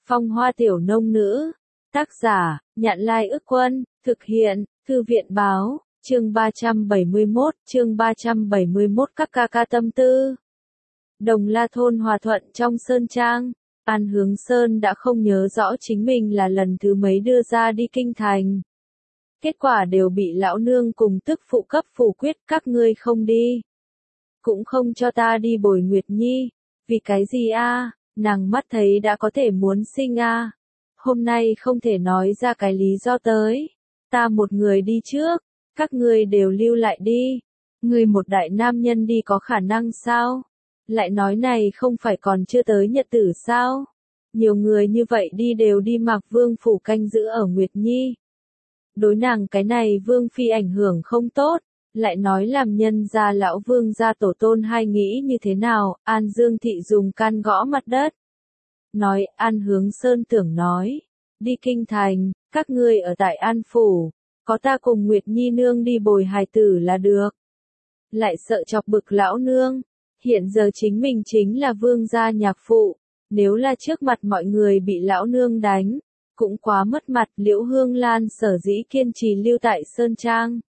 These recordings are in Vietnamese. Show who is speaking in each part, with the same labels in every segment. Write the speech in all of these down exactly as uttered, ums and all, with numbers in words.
Speaker 1: Phong Hoa Tiểu Nông Nữ. Tác giả, Nhạn Lai Ức Quân. Thực hiện, Thư viện Báo. Chương ba trăm bảy mươi mốt, chương ba trăm bảy mươi mốt các ca ca tâm tư. Đồng La thôn hòa thuận trong Sơn Trang. An Hướng Sơn đã không nhớ rõ chính mình là lần thứ mấy đưa ra đi kinh thành. Kết quả đều bị lão nương cùng tức phụ cấp phủ quyết, các ngươi không đi. Cũng không cho ta đi bồi Nguyệt Nhi. Vì cái gì a? Nàng mắt thấy đã có thể muốn sinh a. Hôm nay không thể nói ra cái lý do tới. Ta một người đi trước, các ngươi đều lưu lại đi. Ngươi một đại nam nhân đi có khả năng sao? Lại nói này không phải còn chưa tới nhật tử sao? Nhiều người như vậy đi đều đi Mạc Vương phủ canh giữ ở Nguyệt Nhi. Đối nàng cái này Vương phi ảnh hưởng không tốt, lại nói làm nhân gia lão Vương gia tổ tôn hai nghĩ như thế nào? An Dương thị dùng can gõ mặt đất. Nói, An Hướng Sơn tưởng nói, đi kinh thành, các ngươi ở tại An phủ, có ta cùng Nguyệt Nhi nương đi bồi hài tử là được. Lại sợ chọc bực lão nương, hiện giờ chính mình chính là Vương gia nhạc phụ, nếu là trước mặt mọi người bị lão nương đánh, cũng quá mất mặt. Liễu Hương Lan sở dĩ kiên trì lưu tại Sơn Trang.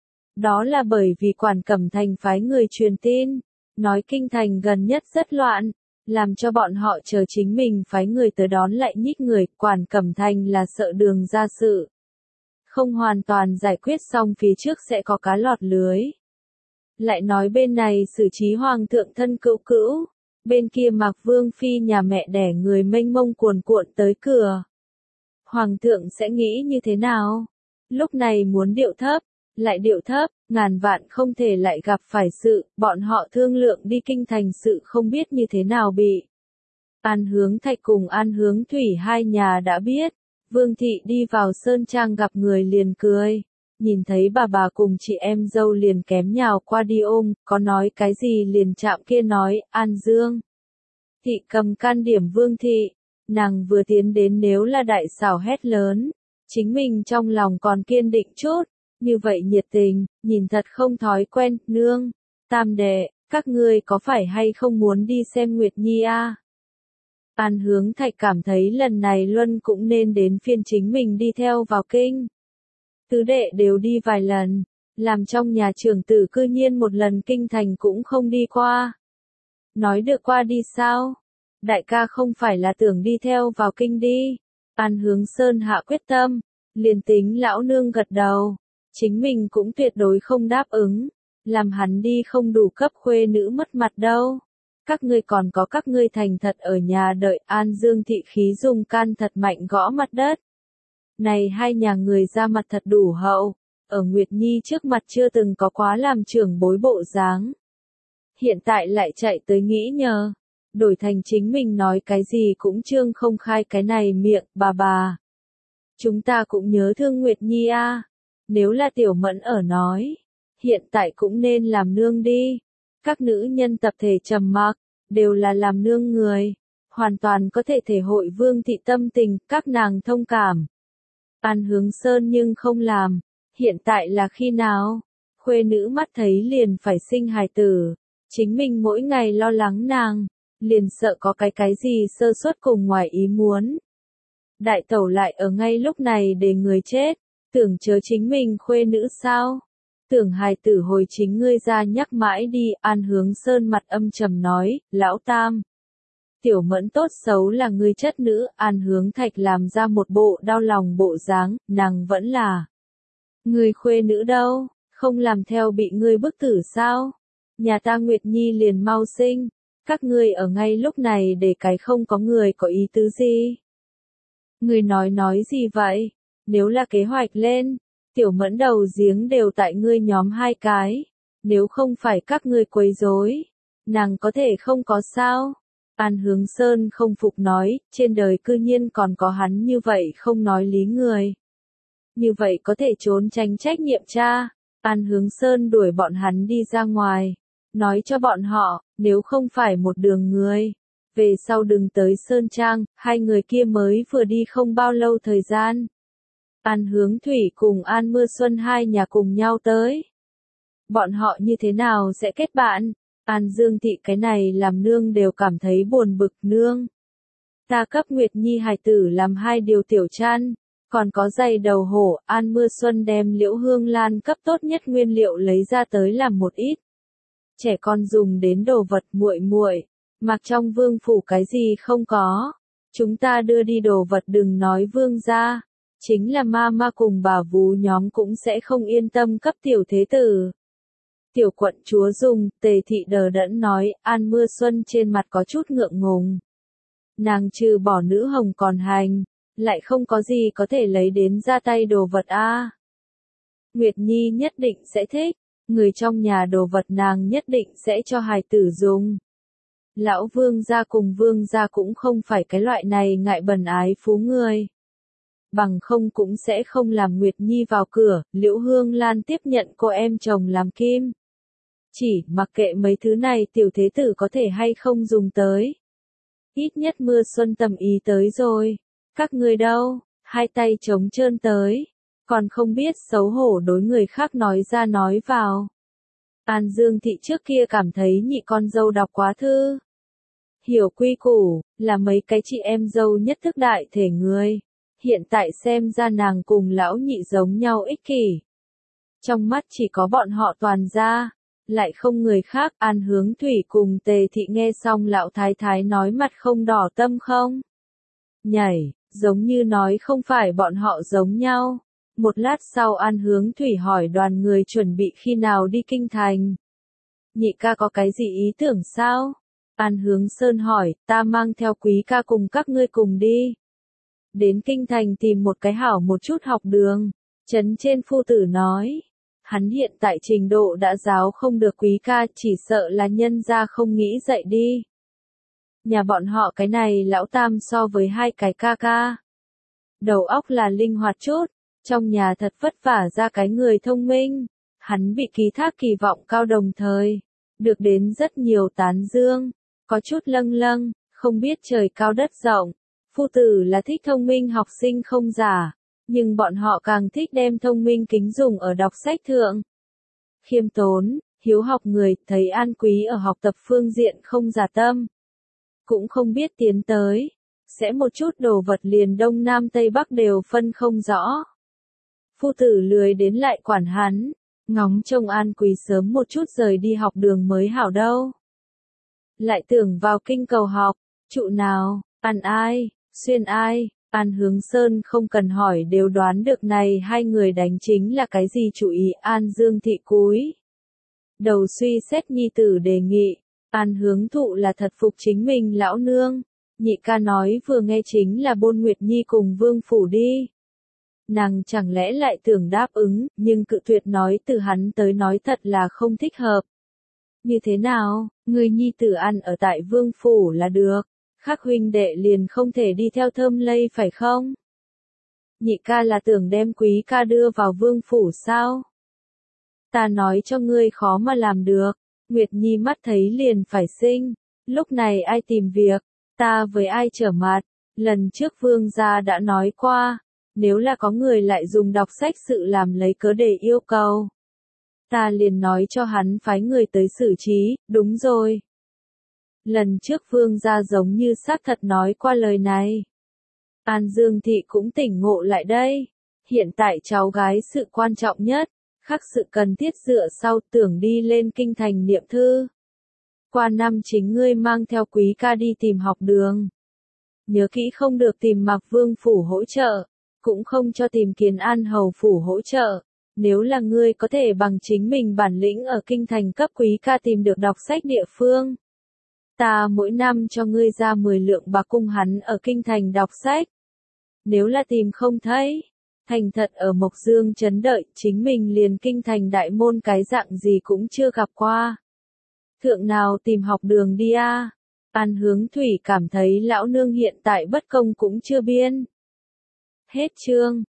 Speaker 1: Đó là bởi vì Quản Cẩm Thành phái người truyền tin, nói kinh thành gần nhất rất loạn, làm cho bọn họ chờ chính mình phái người tới đón lại nhích người. Quản Cẩm Thành là sợ đường ra sự. Không hoàn toàn giải quyết xong phía trước sẽ có cá lọt lưới. Lại nói bên này xử trí hoàng thượng thân cữu cữu, bên kia Mạc Vương phi nhà mẹ đẻ người mênh mông cuồn cuộn tới cửa. Hoàng thượng sẽ nghĩ như thế nào? Lúc này muốn điệu thấp, lại điệu thấp, ngàn vạn không thể lại gặp phải sự, bọn họ thương lượng đi kinh thành sự không biết như thế nào bị. An Hướng Thạch cùng An Hướng Thủy hai nhà đã biết, Vương thị đi vào Sơn Trang gặp người liền cười, nhìn thấy bà bà cùng chị em dâu liền kém nhào qua đi ôm, có nói cái gì liền chạm kia nói, An Dương thị cầm can điểm Vương thị, nàng vừa tiến đến nếu là đại xảo hét lớn, chính mình trong lòng còn kiên định chút. Như vậy nhiệt tình, nhìn thật không thói quen. Nương, tam đệ, các ngươi có phải hay không muốn đi xem Nguyệt Nhi a? An Hướng Thạch cảm thấy lần này Luân cũng nên đến phiên chính mình đi theo vào kinh. Tứ đệ đều đi vài lần, làm trong nhà trưởng tử cư nhiên một lần kinh thành cũng không đi qua. Nói được qua đi sao? Đại ca không phải là tưởng đi theo vào kinh đi. An Hướng Sơn hạ quyết tâm, liền tính lão nương gật đầu. Chính mình cũng tuyệt đối không đáp ứng, làm hắn đi không đủ cấp khuê nữ mất mặt đâu. Các ngươi còn có các ngươi thành thật ở nhà đợi. An Dương thị khí dùng can thật mạnh gõ mặt đất. Này hai nhà người ra mặt thật đủ hậu, ở Nguyệt Nhi trước mặt chưa từng có quá làm trưởng bối bộ dáng. Hiện tại lại chạy tới nghĩ nhờ, đổi thành chính mình nói cái gì cũng trương không khai cái này miệng. Bà bà, chúng ta cũng nhớ thương Nguyệt Nhi a. Nếu là Tiểu Mẫn ở nói, hiện tại cũng nên làm nương đi. Các nữ nhân tập thể trầm mặc, đều là làm nương người, hoàn toàn có thể thể hội Vương thị tâm tình, các nàng thông cảm. An Hướng Sơn nhưng không làm, hiện tại là khi nào? Khuê nữ mắt thấy liền phải sinh hài tử, chính mình mỗi ngày lo lắng nàng, liền sợ có cái cái gì sơ suất cùng ngoài ý muốn. Đại tẩu lại ở ngay lúc này để người chết. Tưởng chớ chính mình khuê nữ sao? Tưởng hài tử hồi chính ngươi ra nhắc mãi đi. An Hướng Sơn mặt âm trầm nói, lão tam. Tiểu Mẫn tốt xấu là ngươi chất nữ. An Hướng Thạch làm ra một bộ đau lòng bộ dáng, nàng vẫn là ngươi khuê nữ đâu, không làm theo bị ngươi bức tử sao? Nhà ta Nguyệt Nhi liền mau sinh, các ngươi ở ngay lúc này để cái không có người có ý tứ gì? Ngươi nói nói gì vậy? Nếu là kế hoạch lên, Tiểu Mẫn đầu giếng đều tại ngươi nhóm hai cái, nếu không phải các ngươi quấy rối, nàng có thể không có sao? An Hướng Sơn không phục nói, trên đời cư nhiên còn có hắn như vậy không nói lý người. Như vậy có thể trốn tránh trách nhiệm cha. An Hướng Sơn đuổi bọn hắn đi ra ngoài, nói cho bọn họ, nếu không phải một đường người, về sau đừng tới Sơn Trang. Hai người kia mới vừa đi không bao lâu thời gian. An Hướng Thủy cùng An Mưa Xuân hai nhà cùng nhau tới. Bọn họ như thế nào sẽ kết bạn? An Dương thị cái này làm nương đều cảm thấy buồn bực. Nương, Ta cấp Nguyệt Nhi hài tử làm hai điều tiểu chăn, còn có giày đầu hổ. An Mưa Xuân đem Liễu Hương Lan cấp tốt nhất nguyên liệu lấy ra tới làm một ít. Trẻ con dùng đến đồ vật muội muội, mặc trong vương phủ cái gì không có. Chúng ta đưa đi đồ vật đừng nói vương gia, chính là ma ma cùng bà vú nhóm cũng sẽ không yên tâm cấp tiểu thế tử. Tiểu quận chúa dùng, Tề thị đờ đẫn nói. An Mưa Xuân trên mặt có chút ngượng ngùng. Nàng trừ bỏ nữ hồng còn hành, lại không có gì có thể lấy đến ra tay đồ vật a. À. Nguyệt Nhi nhất định sẽ thích, người trong nhà đồ vật nàng nhất định sẽ cho hài tử dùng. Lão vương gia cùng vương gia cũng không phải cái loại này ngại bần ái phú người. Bằng không cũng sẽ không làm Nguyệt Nhi vào cửa. Liễu Hương Lan tiếp nhận cô em chồng làm kim. Chỉ mặc kệ mấy thứ này tiểu thế tử có thể hay không dùng tới. Ít nhất Mưa Xuân tầm ý tới rồi. Các ngươi đâu, hai tay trống trơn tới. Còn không biết xấu hổ đối người khác nói ra nói vào. An Dương thị trước kia cảm thấy nhị con dâu đọc quá thư. Hiểu quy củ, là mấy cái chị em dâu nhất thức đại thể người. Hiện tại xem ra nàng cùng lão nhị giống nhau ích kỷ. Trong mắt chỉ có bọn họ toàn ra, lại không người khác. An Hướng Thủy cùng Tề thị nghe xong lão thái thái nói mặt không đỏ tâm không nhảy, giống như nói không phải bọn họ giống nhau. Một lát sau An Hướng Thủy hỏi đoàn người chuẩn bị khi nào đi kinh thành. Nhị ca có cái gì ý tưởng sao? An Hướng Sơn hỏi. Ta mang theo Quý ca cùng các ngươi cùng đi. Đến kinh thành tìm một cái hảo một chút học đường. Trấn trên phu tử nói. Hắn hiện tại trình độ đã giáo không được Quý ca, chỉ sợ là nhân gia không nghĩ dậy đi. Nhà bọn họ cái này lão tam so với hai cái ca ca. Đầu óc là linh hoạt chút, trong nhà thật vất vả ra cái người thông minh. Hắn bị ký thác kỳ vọng cao đồng thời, được đến rất nhiều tán dương, có chút lâng lâng, không biết trời cao đất rộng. Phu tử là thích thông minh học sinh không giả, nhưng bọn họ càng thích đem thông minh kính dùng ở đọc sách thượng. Khiêm tốn, hiếu học người, thấy An Quý ở học tập phương diện không giả tâm. Cũng không biết tiến tới, sẽ một chút đồ vật liền đông nam tây bắc đều phân không rõ. Phu tử lười đến lại quản hắn, ngóng trông An Quý sớm một chút rời đi học đường mới hảo đâu. Lại tưởng vào kinh cầu học, trụ nào, ăn ai, xuyên ai. An Hướng Sơn không cần hỏi đều đoán được này hai người đánh chính là cái gì chủ ý. An Dương thị cúi đầu suy xét nhi tử đề nghị. An Hướng Thụ là thật phục chính mình lão nương. Nhị ca nói vừa nghe chính là Bôn Nguyệt Nhi cùng vương phủ đi. Nàng chẳng lẽ lại tưởng đáp ứng, nhưng cự tuyệt nói từ hắn tới nói thật là không thích hợp. Như thế nào, người nhi tử ăn ở tại vương phủ là được. Khác huynh đệ liền không thể đi theo thơm lây phải không? Nhị ca là tưởng đem Quý ca đưa vào vương phủ sao? Ta nói cho ngươi khó mà làm được. Nguyệt Nhi mắt thấy liền phải sinh. Lúc này ai tìm việc? Ta với ai trở mặt? Lần trước vương gia đã nói qua. Nếu là có người lại dùng đọc sách sự làm lấy cớ để yêu cầu. Ta liền nói cho hắn phái người tới xử trí. Đúng rồi. Lần trước vương gia giống như xác thật nói qua lời này. An Dương thị cũng tỉnh ngộ lại đây. Hiện tại cháu gái sự quan trọng nhất, khác sự cần thiết dựa sau tưởng đi lên kinh thành niệm thư. Qua năm chính ngươi mang theo Quý ca đi tìm học đường. Nhớ kỹ không được tìm Mạc Vương phủ hỗ trợ, cũng không cho tìm Kiến An hầu phủ hỗ trợ. Nếu là ngươi có thể bằng chính mình bản lĩnh ở kinh thành cấp Quý ca tìm được đọc sách địa phương. Ta mỗi năm cho ngươi ra mười lượng bạc cung hắn ở kinh thành đọc sách. Nếu là tìm không thấy, thành thật ở Mộc Dương trấn đợi, chính mình liền kinh thành đại môn cái dạng gì cũng chưa gặp qua. Thượng nào tìm học đường đi a? À? An Hướng Thủy cảm thấy lão nương hiện tại bất công cũng chưa biên. Hết chương.